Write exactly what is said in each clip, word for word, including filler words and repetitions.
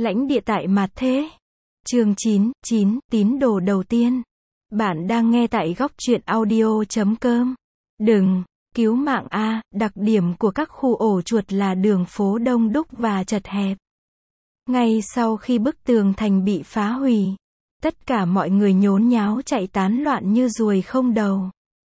Lãnh địa tại Mạt Thế. Chương chín, chín, tín đồ đầu tiên. Bạn đang nghe tại góc truyện audio chấm com. Đừng, cứu mạng a, đặc điểm của các khu ổ chuột là đường phố đông đúc và chật hẹp. Ngay sau khi bức tường thành bị phá hủy, tất cả mọi người nhốn nháo chạy tán loạn như ruồi không đầu.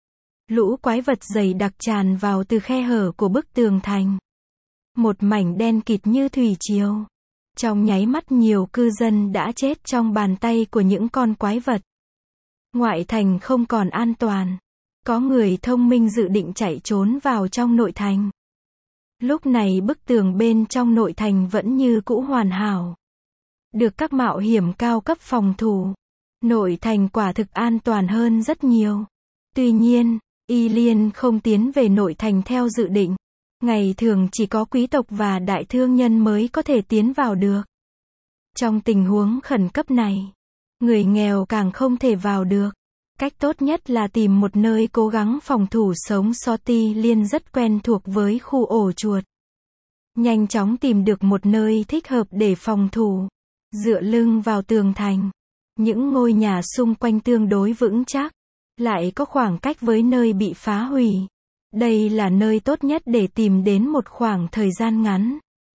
Lũ quái vật dày đặc tràn vào từ khe hở của bức tường thành. Một mảnh đen kịt như thủy triều. Trong nháy mắt nhiều cư dân đã chết trong bàn tay của những con quái vật. Ngoại thành không còn an toàn. Có người thông minh dự định chạy trốn vào trong nội thành. Lúc này bức tường bên trong nội thành vẫn như cũ hoàn hảo. Được các mạo hiểm cao cấp phòng thủ. Nội thành quả thực an toàn hơn rất nhiều. Tuy nhiên, Y Liên không tiến về nội thành theo dự định. Ngày thường chỉ có quý tộc và đại thương nhân mới có thể tiến vào được. Trong tình huống khẩn cấp này, người nghèo càng không thể vào được. Cách tốt nhất là tìm một nơi cố gắng phòng thủ sống sót. Y Liên rất quen thuộc với khu ổ chuột. Nhanh chóng tìm được một nơi thích hợp để phòng thủ. Dựa lưng vào tường thành. Những ngôi nhà xung quanh tương đối vững chắc. Lại có khoảng cách với nơi bị phá hủy. Đây là nơi tốt nhất để tìm đến một khoảng thời gian ngắn.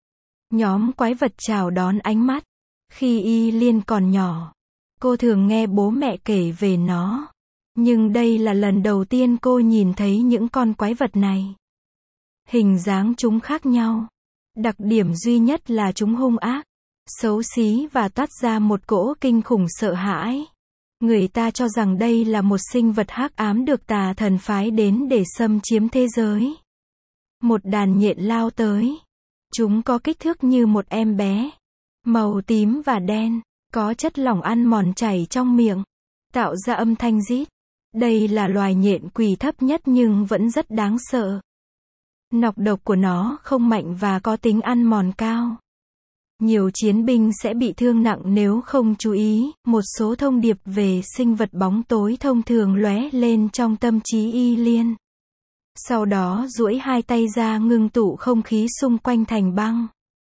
Nhóm quái vật chào đón ánh mắt. Khi Y Liên còn nhỏ, cô thường nghe bố mẹ kể về nó. Nhưng đây là lần đầu tiên cô nhìn thấy những con quái vật này. Hình dáng chúng khác nhau. Đặc điểm duy nhất là chúng hung ác, xấu xí và toát ra một cỗ kinh khủng sợ hãi. Người ta cho rằng đây là một sinh vật hắc ám được tà thần phái đến để xâm chiếm thế giới. Một đàn nhện lao tới. Chúng có kích thước như một em bé. Màu tím và đen. Có chất lỏng ăn mòn chảy trong miệng. Tạo ra âm thanh rít. Đây là loài nhện quỷ thấp nhất nhưng vẫn rất đáng sợ. Nọc độc của nó không mạnh và có tính ăn mòn cao. Nhiều chiến binh sẽ bị thương nặng nếu không chú ý. Một số thông điệp về sinh vật bóng tối thông thường lóe lên trong tâm trí Y Liên. Sau đó duỗi hai tay ra ngưng tụ không khí xung quanh thành băng.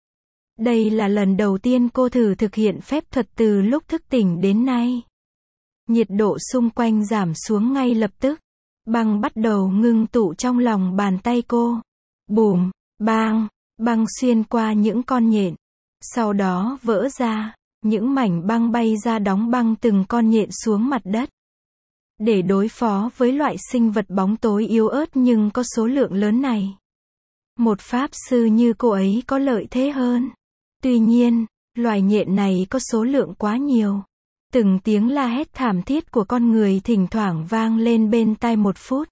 Đây là lần đầu tiên cô thử thực hiện phép thuật từ lúc thức tỉnh đến nay. Nhiệt độ xung quanh giảm xuống ngay lập tức. Băng bắt đầu ngưng tụ trong lòng bàn tay cô. Bùm, bang, băng xuyên qua những con nhện. Sau đó vỡ ra, những mảnh băng bay ra đóng băng từng con nhện xuống mặt đất. Để đối phó với loại sinh vật bóng tối yếu ớt nhưng có số lượng lớn này, một pháp sư như cô ấy có lợi thế hơn. Tuy nhiên, loài nhện này có số lượng quá nhiều. Từng tiếng la hét thảm thiết của con người thỉnh thoảng vang lên bên tai. Một phút,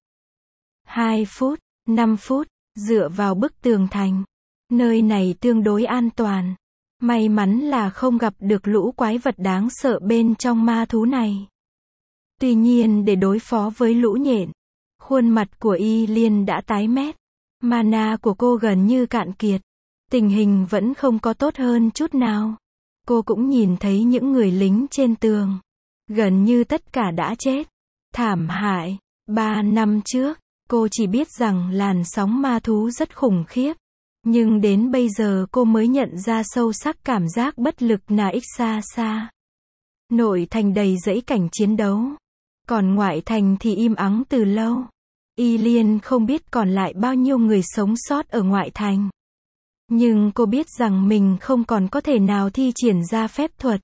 hai phút, năm phút, dựa vào bức tường thành. Nơi này tương đối an toàn. May mắn là không gặp được lũ quái vật đáng sợ bên trong ma thú này. Tuy nhiên để đối phó với lũ nhện, khuôn mặt của Y Liên đã tái mét. Mana của cô gần như cạn kiệt. Tình hình vẫn không có tốt hơn chút nào. Cô cũng nhìn thấy những người lính trên tường. Gần như tất cả đã chết. Thảm hại. Ba năm trước, cô chỉ biết rằng làn sóng ma thú rất khủng khiếp. Nhưng đến bây giờ cô mới nhận ra sâu sắc cảm giác bất lực nà ích xa xa. Nội thành đầy dãy cảnh chiến đấu. Còn ngoại thành thì im ắng từ lâu. Y Liên không biết còn lại bao nhiêu người sống sót ở ngoại thành. Nhưng cô biết rằng mình không còn có thể nào thi triển ra phép thuật.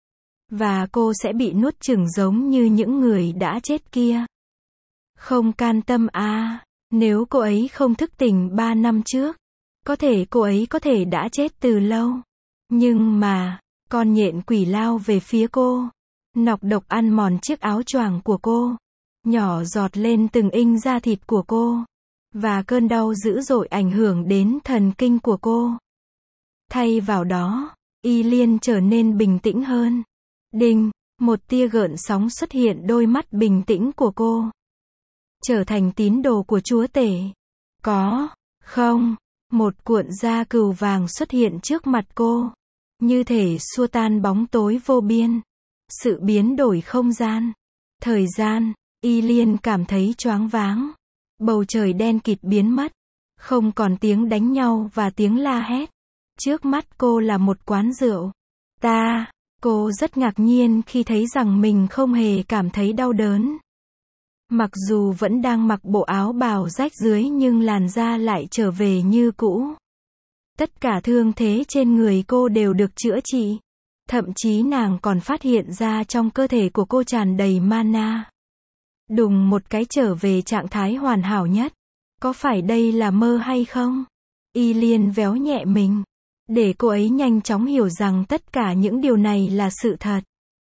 Và cô sẽ bị nuốt chửng giống như những người đã chết kia. Không can tâm à, nếu cô ấy không thức tỉnh ba năm trước. Có thể cô ấy có thể đã chết từ lâu. Nhưng mà, con nhện quỷ lao về phía cô. Nọc độc ăn mòn chiếc áo choàng của cô. Nhỏ giọt lên từng inch da thịt của cô. Và cơn đau dữ dội ảnh hưởng đến thần kinh của cô. Thay vào đó, Y Liên trở nên bình tĩnh hơn. Đinh, một tia gợn sóng xuất hiện đôi mắt bình tĩnh của cô. Trở thành tín đồ của chúa tể. Có, không. Một cuộn da cừu vàng xuất hiện trước mặt cô. Như thể xua tan bóng tối vô biên. Sự biến đổi không gian. Thời gian, Y Liên cảm thấy choáng váng. Bầu trời đen kịt biến mất. Không còn tiếng đánh nhau và tiếng la hét. Trước mắt cô là một quán rượu. Ta, cô rất ngạc nhiên khi thấy rằng mình không hề cảm thấy đau đớn. Mặc dù vẫn đang mặc bộ áo bào rách rưới nhưng làn da lại trở về như cũ. Tất cả thương thế trên người cô đều được chữa trị. Thậm chí nàng còn phát hiện ra trong cơ thể của cô tràn đầy mana. Đùng một cái trở về trạng thái hoàn hảo nhất. Có phải đây là mơ hay không? Y Liên véo nhẹ mình, để cô ấy nhanh chóng hiểu rằng tất cả những điều này là sự thật.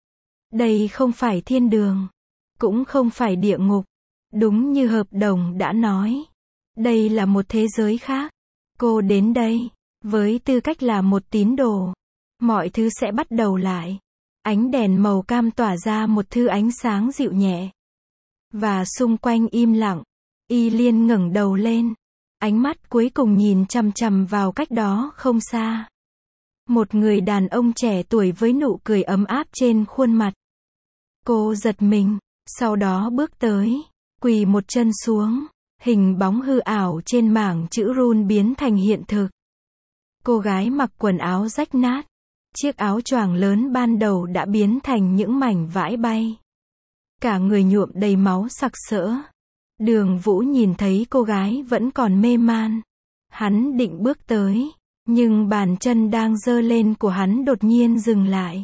Đây không phải thiên đường, cũng không phải địa ngục. Đúng như hợp đồng đã nói. Đây là một thế giới khác. Cô đến đây, với tư cách là một tín đồ. Mọi thứ sẽ bắt đầu lại. Ánh đèn màu cam tỏa ra một thứ ánh sáng dịu nhẹ. Và xung quanh im lặng. Y Liên ngẩng đầu lên. Ánh mắt cuối cùng nhìn chằm chằm vào cách đó không xa. Một người đàn ông trẻ tuổi với nụ cười ấm áp trên khuôn mặt. Cô giật mình, sau đó bước tới, quỳ một chân xuống. Hình bóng hư ảo trên mảng chữ rune biến thành hiện thực. Cô gái mặc quần áo rách nát. Chiếc áo choàng lớn ban đầu đã biến thành những mảnh vải bay. Cả người nhuộm đầy máu sặc sỡ. Đường Vũ nhìn thấy cô gái vẫn còn mê man. Hắn định bước tới, nhưng bàn chân đang giơ lên của hắn đột nhiên dừng lại.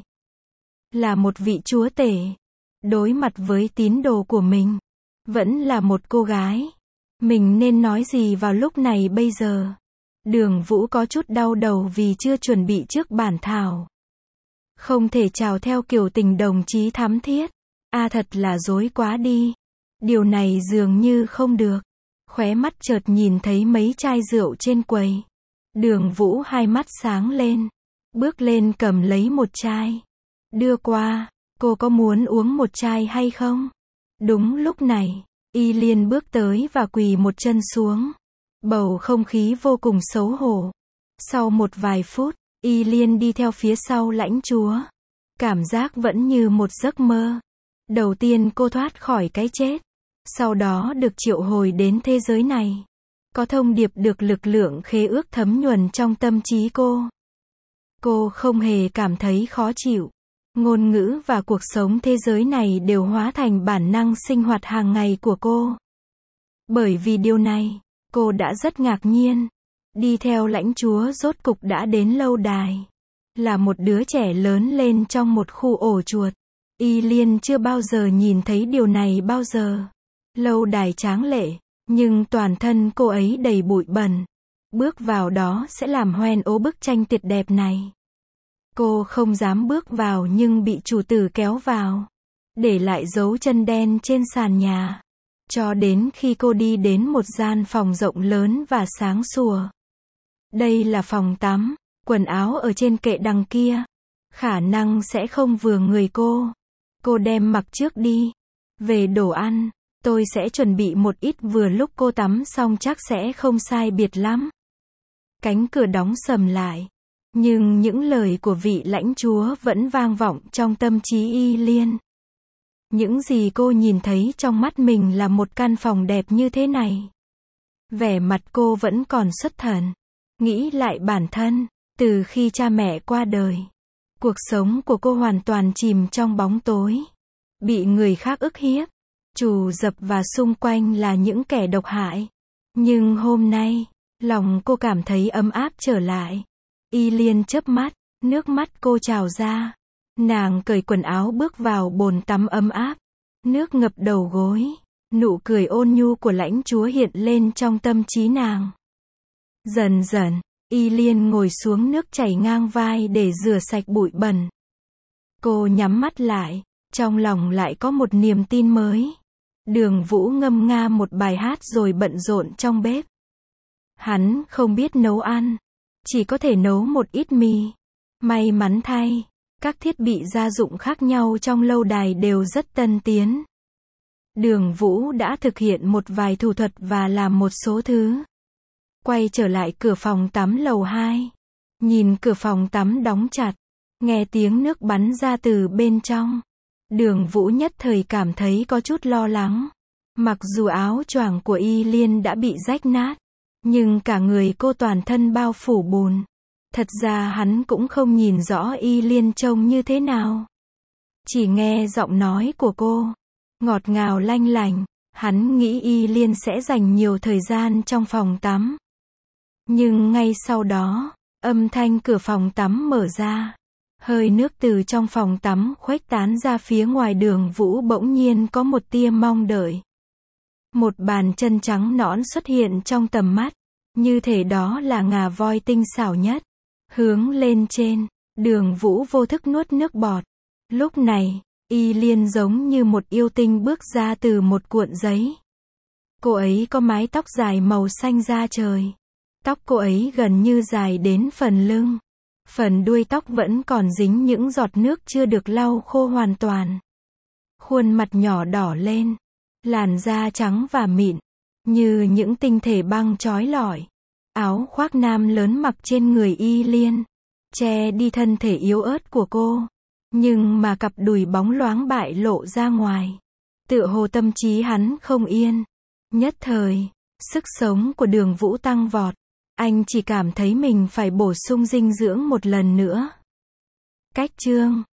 Là một vị chúa tể, đối mặt với tín đồ của mình, vẫn là một cô gái. Mình nên nói gì vào lúc này bây giờ? Đường Vũ có chút đau đầu vì chưa chuẩn bị trước bản thảo. Không thể chào theo kiểu tình đồng chí thắm thiết. A à, thật là dối quá đi. Điều này dường như không được. Khóe mắt chợt nhìn thấy mấy chai rượu trên quầy. Đường Vũ hai mắt sáng lên. Bước lên cầm lấy một chai. Đưa qua, cô có muốn uống một chai hay không? Đúng lúc này, Y Liên bước tới và quỳ một chân xuống. Bầu không khí vô cùng xấu hổ. Sau một vài phút, Y Liên đi theo phía sau lãnh chúa. Cảm giác vẫn như một giấc mơ. Đầu tiên cô thoát khỏi cái chết. Sau đó được triệu hồi đến thế giới này. Có thông điệp được lực lượng khế ước thấm nhuần trong tâm trí cô. Cô không hề cảm thấy khó chịu. Ngôn ngữ và cuộc sống thế giới này đều hóa thành bản năng sinh hoạt hàng ngày của cô. Bởi vì điều này, cô đã rất ngạc nhiên. Đi theo lãnh chúa rốt cục đã đến lâu đài. Là một đứa trẻ lớn lên trong một khu ổ chuột. Y Liên chưa bao giờ nhìn thấy điều này bao giờ. Lâu đài tráng lệ, nhưng toàn thân cô ấy đầy bụi bẩn. Bước vào đó sẽ làm hoen ố bức tranh tuyệt đẹp này. Cô không dám bước vào nhưng bị chủ tử kéo vào. Để lại dấu chân đen trên sàn nhà. Cho đến khi cô đi đến một gian phòng rộng lớn và sáng sủa. Đây là phòng tắm. Quần áo ở trên kệ đằng kia. Khả năng sẽ không vừa người cô. Cô đem mặc trước đi. Về đồ ăn, tôi sẽ chuẩn bị một ít vừa lúc cô tắm xong chắc sẽ không sai biệt lắm. Cánh cửa đóng sầm lại. Nhưng những lời của vị lãnh chúa vẫn vang vọng trong tâm trí Y Liên. Những gì cô nhìn thấy trong mắt mình là một căn phòng đẹp như thế này. Vẻ mặt cô vẫn còn xuất thần. Nghĩ lại bản thân, từ khi cha mẹ qua đời. Cuộc sống của cô hoàn toàn chìm trong bóng tối. Bị người khác ức hiếp. Trù dập và xung quanh là những kẻ độc hại. Nhưng hôm nay, lòng cô cảm thấy ấm áp trở lại. Y Liên chớp mắt, nước mắt cô trào ra. Nàng cởi quần áo bước vào bồn tắm ấm áp. Nước ngập đầu gối. Nụ cười ôn nhu của lãnh chúa hiện lên trong tâm trí nàng. Dần dần, Y Liên ngồi xuống nước chảy ngang vai để rửa sạch bụi bẩn. Cô nhắm mắt lại, trong lòng lại có một niềm tin mới. Đường Vũ ngâm nga một bài hát rồi bận rộn trong bếp. Hắn không biết nấu ăn, chỉ có thể nấu một ít mì. May mắn thay, các thiết bị gia dụng khác nhau trong lâu đài đều rất tân tiến. Đường Vũ đã thực hiện một vài thủ thuật và làm một số thứ. Quay trở lại cửa phòng tắm lầu hai. Nhìn cửa phòng tắm đóng chặt. Nghe tiếng nước bắn ra từ bên trong. Đường Vũ nhất thời cảm thấy có chút lo lắng. Mặc dù áo choàng của Y Liên đã bị rách nát. Nhưng cả người cô toàn thân bao phủ bùn. Thật ra hắn cũng không nhìn rõ Y Liên trông như thế nào. Chỉ nghe giọng nói của cô, ngọt ngào lanh lành, hắn nghĩ Y Liên sẽ dành nhiều thời gian trong phòng tắm. Nhưng ngay sau đó, âm thanh cửa phòng tắm mở ra. Hơi nước từ trong phòng tắm khuếch tán ra phía ngoài. Đường Vũ bỗng nhiên có một tia mong đợi. Một bàn chân trắng nõn xuất hiện trong tầm mắt, như thể đó là ngà voi tinh xảo nhất. Hướng lên trên, Đường Vũ vô thức nuốt nước bọt. Lúc này, Y Liên giống như một yêu tinh bước ra từ một cuộn giấy. Cô ấy có mái tóc dài màu xanh da trời. Tóc cô ấy gần như dài đến phần lưng. Phần đuôi tóc vẫn còn dính những giọt nước chưa được lau khô hoàn toàn. Khuôn mặt nhỏ đỏ lên, làn da trắng và mịn, như những tinh thể băng chói lọi. Áo khoác nam lớn mặc trên người Y Liên, che đi thân thể yếu ớt của cô. Nhưng mà cặp đùi bóng loáng bại lộ ra ngoài. Tựa hồ tâm trí hắn không yên. Nhất thời, sức sống của Đường Vũ tăng vọt. Anh chỉ cảm thấy mình phải bổ sung dinh dưỡng một lần nữa. Cách chương